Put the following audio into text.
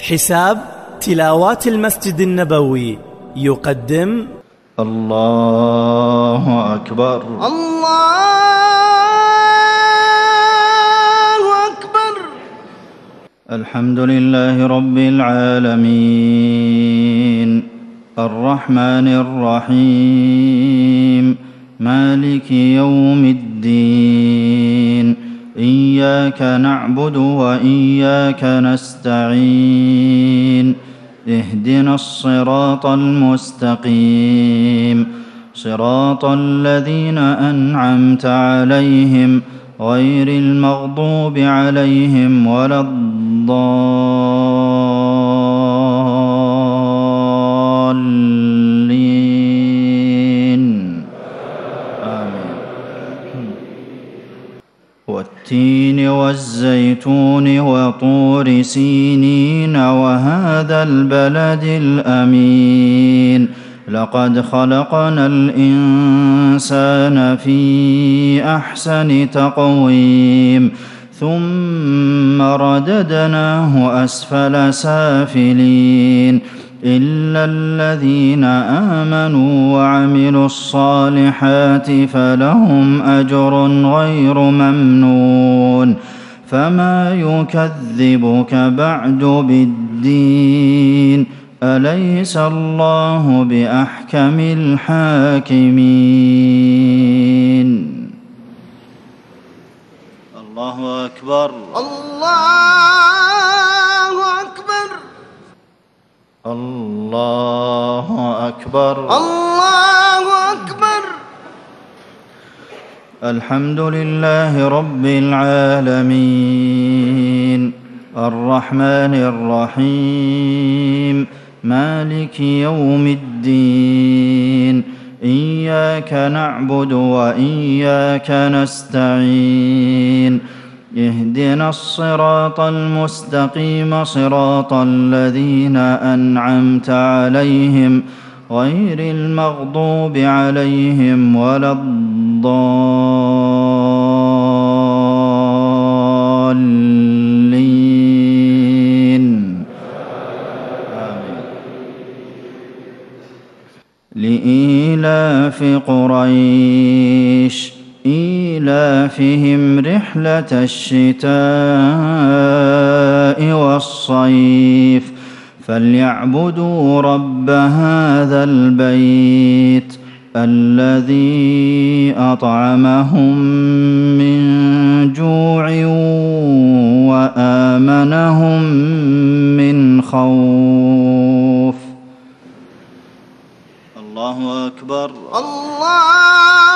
حساب تلاوات المسجد النبوي يقدم الله أكبر الله أكبر. الحمد لله رب العالمين الرحمن الرحيم مالك يوم الدين إياك نعبد وإياك نستعين اهدنا الصراط المستقيم صراط الذين أنعمت عليهم غير المغضوب عليهم ولا الضالين آمين. والتين والزيتون وطور سينين وهذا البلد الأمين لقد خلقنا الإنسان في أحسن تقويم ثم رددناه أسفل سافلين إلا الذين آمنوا وعملوا الصالحات فلهم أجر غير ممنون فما يكذبك بعد بالدين أليس الله بأحكم الحاكمين. الله أكبر الله أكبر الله أكبر الله أكبر. الحمد لله رب العالمين الرحمن الرحيم مالك يوم الدين إياك نعبد وإياك نستعين اهدنا الصراط المستقيم صراط الذين أنعمت عليهم غير المغضوب عليهم ولا الضالين آمين. لإيلاف قريش إيلافهم رحلة الشتاء والصيف فليعبدوا رب هذا البيت الذي أطعمهم من جوع وآمنهم من خوف. الله أكبر الله